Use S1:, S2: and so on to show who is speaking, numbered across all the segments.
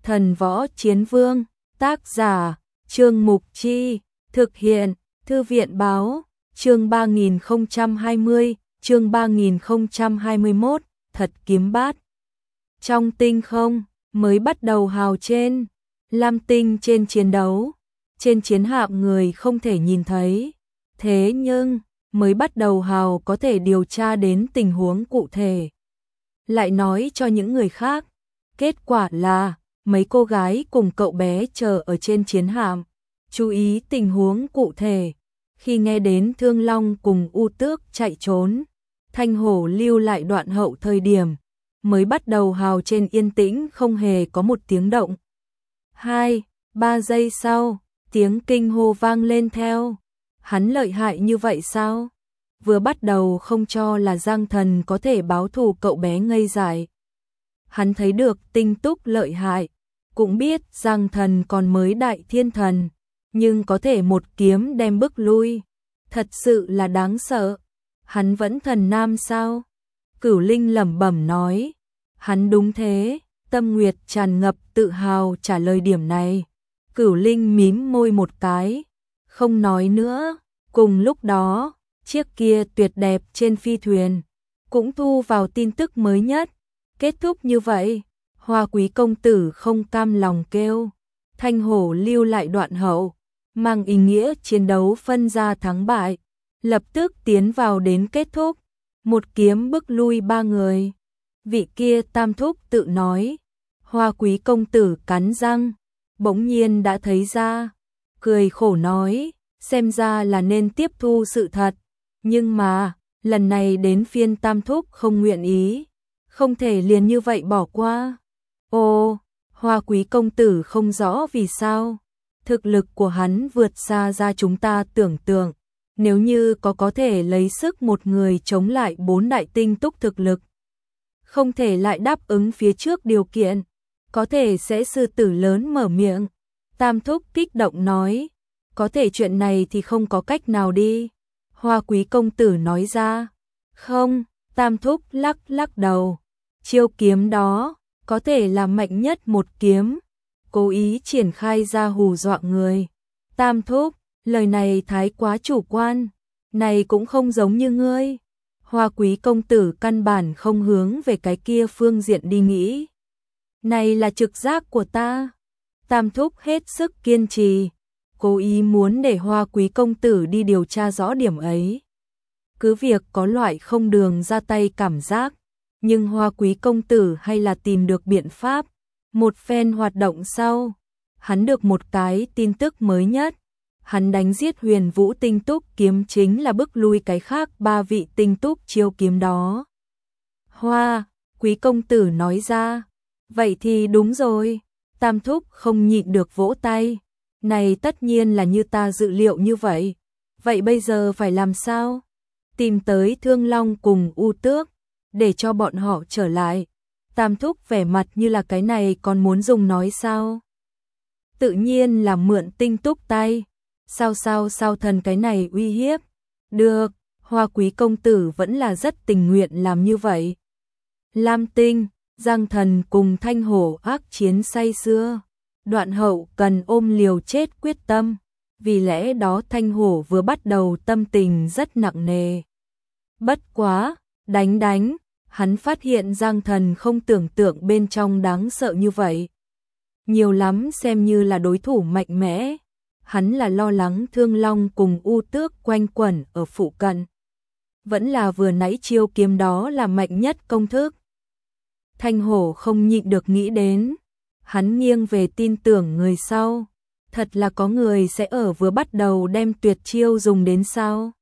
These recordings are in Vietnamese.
S1: Thần Võ Chiến Vương, tác giả, Trương Mục Chi, thực hiện, Thư viện báo, chương 3020, chương 3021, thật kiếm bát. Trong tinh không, mới bắt đầu hào trên, lam tinh trên chiến đấu, trên chiến hạm người không thể nhìn thấy, thế nhưng, mới bắt đầu hào có thể điều tra đến tình huống cụ thể. Lại nói cho những người khác, kết quả là, mấy cô gái cùng cậu bé chờ ở trên chiến hạm, chú ý tình huống cụ thể. Khi nghe đến Thương Long cùng U Tước chạy trốn, Thanh Hổ lưu lại đoạn hậu thời điểm, mới bắt đầu hào trên yên tĩnh không hề có một tiếng động. 2-3 giây sau, tiếng kinh hô vang lên theo. Hắn lợi hại như vậy sao? Vừa bắt đầu không cho là Giang Thần có thể báo thù cậu bé ngây dại. Hắn thấy được Tinh Túc lợi hại, cũng biết Giang Thần còn mới đại thiên thần, nhưng có thể một kiếm đem bức lui, thật sự là đáng sợ. Hắn vẫn thần nam sao? Cửu Linh lẩm bẩm nói. Hắn đúng thế, Tâm Nguyệt tràn ngập tự hào trả lời điểm này. Cửu Linh mím môi một cái, không nói nữa. Cùng lúc đó, chiếc kia tuyệt đẹp trên phi thuyền cũng thu vào tin tức mới nhất. Kết thúc như vậy, Hoa Quý công tử không cam lòng kêu. Thanh Hổ lưu lại đoạn hậu, mang ý nghĩa chiến đấu phân ra thắng bại, lập tức tiến vào đến kết thúc, một kiếm bức lui 3 người. Vị kia Tam Thúc tự nói. Hoa Quý công tử cắn răng, bỗng nhiên đã thấy ra, cười khổ nói, xem ra là nên tiếp thu sự thật, nhưng mà, lần này đến phiên Tam Thúc không nguyện ý, không thể liền như vậy bỏ qua. Ồ, Hoa Quý công tử không rõ vì sao, thực lực của hắn vượt xa ra chúng ta tưởng tượng, nếu như có thể lấy sức một người chống lại 4 đại tinh túc thực lực, không thể lại đáp ứng phía trước điều kiện, có thể sẽ sư tử lớn mở miệng. Tam Thúc kích động nói, có thể chuyện này thì không có cách nào đi. Hoa Quý công tử nói ra, không, Tam Thúc lắc đầu, chiêu kiếm đó, có thể là mạnh nhất một kiếm, cố ý triển khai ra hù dọa người. Tam Thúc, lời này thái quá chủ quan, này cũng không giống như ngươi. Hoa Quý công tử căn bản không hướng về cái kia phương diện đi nghĩ. Này là trực giác của ta. Tam Thúc hết sức kiên trì, cố ý muốn để Hoa Quý công tử đi điều tra rõ điểm ấy. Cứ việc có loại không đường ra tay cảm giác, nhưng Hoa Quý công tử hay là tìm được biện pháp. Một phen hoạt động sau, hắn được một cái tin tức mới nhất. Hắn đánh giết Huyền Vũ tinh túc kiếm chính là bức lui cái khác 3 vị tinh túc chiêu kiếm đó. Hoa Quý công tử nói ra, vậy thì đúng rồi. Tam Thúc không nhịn được vỗ tay, này tất nhiên là như ta dự liệu như vậy. Vậy bây giờ phải làm sao? Tìm tới Thương Long cùng U Tước, để cho bọn họ trở lại. Tam Thúc vẻ mặt như là cái này còn muốn dùng nói sao? Tự nhiên là mượn tinh túc tay. Sao thần cái này uy hiếp? Được, Hoa Quý công tử vẫn là rất tình nguyện làm như vậy. Lam Tinh, Giang Thần cùng Thanh Hổ ác chiến say sưa. Đoạn hậu cần ôm liều chết quyết tâm, vì lẽ đó Thanh Hổ vừa bắt đầu tâm tình rất nặng nề. Bất quá, đánh, hắn phát hiện Giang Thần không tưởng tượng bên trong đáng sợ như vậy. Nhiều lắm xem như là đối thủ mạnh mẽ. Hắn là lo lắng Thương Long cùng U Tước quanh quẩn ở phụ cận. Vẫn là vừa nãy chiêu kiếm đó là mạnh nhất công thức. Thanh Hổ không nhịn được nghĩ đến. Hắn nghiêng về tin tưởng người sau. Thật là có người sẽ ở vừa bắt đầu đem tuyệt chiêu dùng đến sao.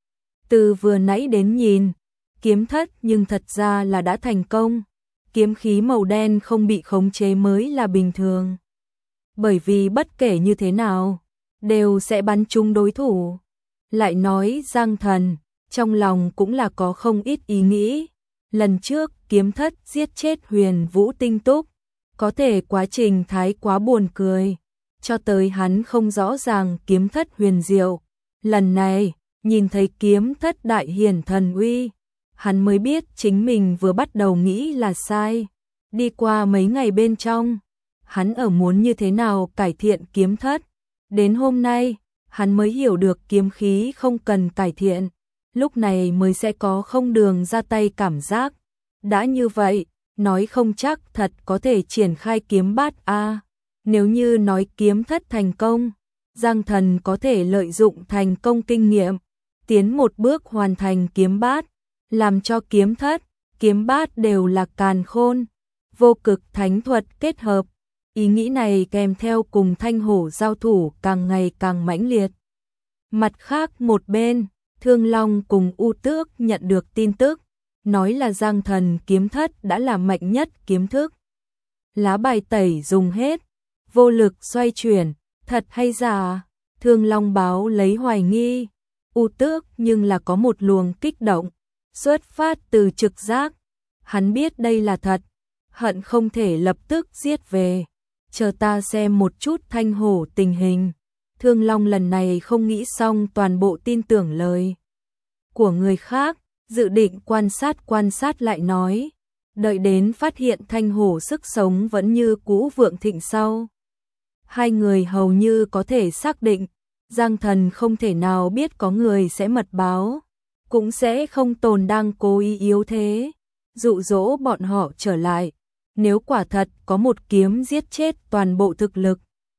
S1: Từ vừa nãy đến nhìn, kiếm thất nhưng thật ra là đã thành công. Kiếm khí màu đen không bị khống chế mới là bình thường. Bởi vì bất kể như thế nào, đều sẽ bắn trúng đối thủ. Lại nói Giang Thần, trong lòng cũng là có không ít ý nghĩ. Lần trước kiếm thất giết chết Huyền Vũ tinh túc, có thể quá trình thái quá buồn cười, cho tới hắn không rõ ràng kiếm thất huyền diệu. Lần này, nhìn thấy kiếm thất đại hiển thần uy, hắn mới biết chính mình vừa bắt đầu nghĩ là sai. Đi qua mấy ngày bên trong, hắn ở muốn như thế nào cải thiện kiếm thất. Đến hôm nay, hắn mới hiểu được kiếm khí không cần cải thiện, lúc này mới sẽ có không đường ra tay cảm giác. Đã như vậy, nói không chắc thật có thể triển khai kiếm bát a. Nếu như nói kiếm thất thành công, Giang Thần có thể lợi dụng thành công kinh nghiệm, tiến một bước hoàn thành kiếm bát, làm cho kiếm thất, kiếm bát đều là càn khôn, vô cực thánh thuật kết hợp. Ý nghĩ này kèm theo cùng Thanh Hổ giao thủ càng ngày càng mãnh liệt. Mặt khác một bên, Thương Long cùng U Tước nhận được tin tức, nói là Giang Thần kiếm thất đã là mạnh nhất kiếm thức. Lá bài tẩy dùng hết, vô lực xoay chuyển, thật hay giả? Thương Long báo lấy hoài nghi, U Tước nhưng là có một luồng kích động, xuất phát từ trực giác. Hắn biết đây là thật, hận không thể lập tức giết về. Chờ ta xem một chút Thanh Hổ tình hình. Thương Long lần này không nghĩ xong toàn bộ tin tưởng lời của người khác, dự định quan sát lại nói. Đợi đến phát hiện Thanh Hổ sức sống vẫn như cũ vượng thịnh sau. Hai người hầu như có thể xác định, Giang Thần không thể nào biết có người sẽ mật báo, cũng sẽ không tồn đang cố ý yếu thế, dụ dỗ bọn họ trở lại. Nếu quả thật có một kiếm giết chết toàn bộ thực lực,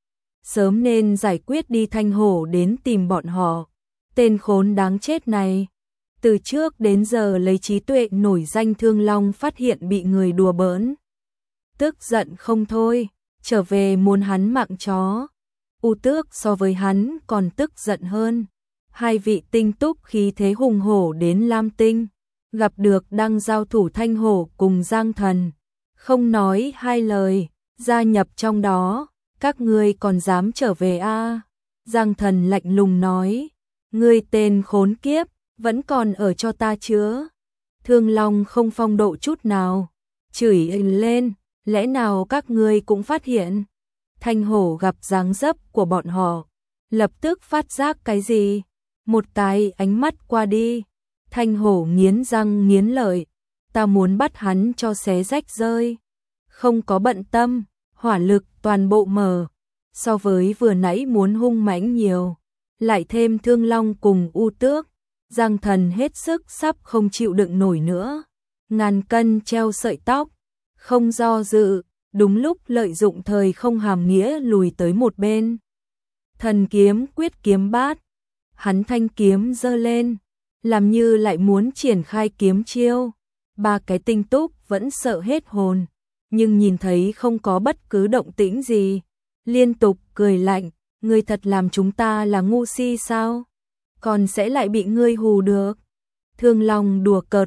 S1: sớm nên giải quyết đi Thanh Hổ đến tìm bọn họ. Tên khốn đáng chết này, từ trước đến giờ lấy trí tuệ nổi danh Thương Long phát hiện bị người đùa bỡn, tức giận không thôi, trở về muốn hắn mạng chó. U Tước so với hắn còn tức giận hơn. Hai vị tinh túc khí thế hùng hổ đến Lam Tinh, gặp được đang giao thủ Thanh Hổ cùng Giang Thần, không nói hai lời, gia nhập trong đó. Các ngươi còn dám trở về a? Giang Thần lạnh lùng nói, ngươi tên khốn kiếp, vẫn còn ở cho ta chứa. Thương Long không phong độ chút nào, chửi lên, lẽ nào các ngươi cũng phát hiện? Thanh Hổ gặp dáng dấp của bọn họ, lập tức phát giác cái gì? Một cái ánh mắt qua đi, Thanh Hổ nghiến răng nghiến lợi, ta muốn bắt hắn cho xé rách rơi. Không có bận tâm, hỏa lực toàn bộ mở, so với vừa nãy muốn hung mãnh nhiều, lại thêm Thương Long cùng U Tước, Giang Thần hết sức sắp không chịu đựng nổi nữa. Ngàn cân treo sợi tóc, không do dự, đúng lúc lợi dụng thời không hàm nghĩa lùi tới một bên. Thần kiếm quyết kiếm bát, hắn thanh kiếm giơ lên, làm như lại muốn triển khai kiếm chiêu. Ba cái tinh túc vẫn sợ hết hồn, nhưng nhìn thấy không có bất cứ động tĩnh gì, liên tục cười lạnh, ngươi thật làm chúng ta là ngu si sao? Còn sẽ lại bị ngươi hù được. Thương Long đùa cợt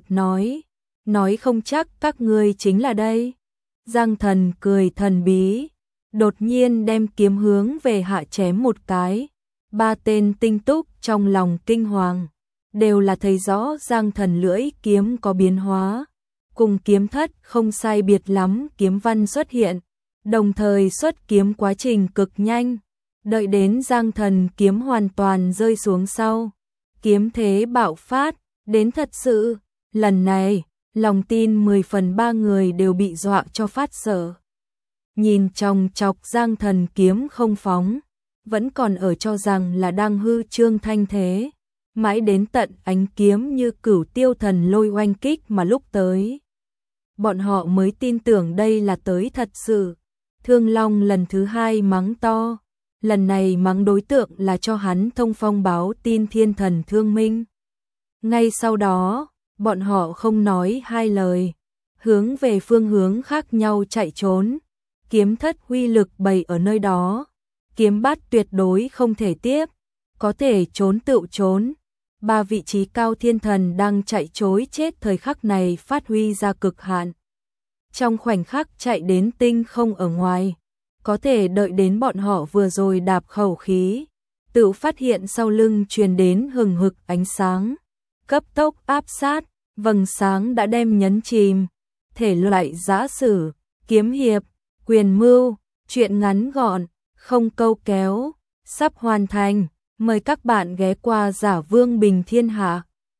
S1: nói không chắc các ngươi chính là đây. Giang Thần cười thần bí, đột nhiên đem kiếm hướng về hạ chém một cái. Ba tên tinh túc trong lòng kinh hoàng, đều là thấy rõ Giang Thần lưỡi kiếm có biến hóa, cùng kiếm thất không sai biệt lắm kiếm văn xuất hiện, đồng thời xuất kiếm quá trình cực nhanh. Đợi đến Giang Thần kiếm hoàn toàn rơi xuống sau, kiếm thế bạo phát, đến thật sự, lần này, lòng tin 10 phần 3 người đều bị dọa cho phát sợ. Nhìn chòng chọc Giang Thần kiếm không phóng, vẫn còn ở cho rằng là đang hư trương thanh thế, mãi đến tận ánh kiếm như cửu tiêu thần lôi oanh kích mà lúc tới. Bọn họ mới tin tưởng đây là tới thật sự. Thương Long lần thứ hai mắng to, lần này mắng đối tượng là cho hắn thông phong báo tin thiên thần Thương Minh. Ngay sau đó, bọn họ không nói hai lời, hướng về phương hướng khác nhau chạy trốn. Kiếm thất huy lực bày ở nơi đó, kiếm bát tuyệt đối không thể tiếp, có thể trốn tựu trốn. Ba vị trí cao thiên thần đang chạy trối chết thời khắc này phát huy ra cực hạn. Trong khoảnh khắc chạy đến tinh không ở ngoài, có thể đợi đến bọn họ vừa rồi đạp khẩu khí, tự phát hiện sau lưng truyền đến hừng hực ánh sáng, cấp tốc áp sát, vầng sáng đã đem nhấn chìm. Thể loại giã sử, kiếm hiệp, quyền mưu, truyện ngắn gọn, không câu kéo, sắp hoàn thành. Mời các bạn ghé qua Giả Vương Bình Thiên Hạ.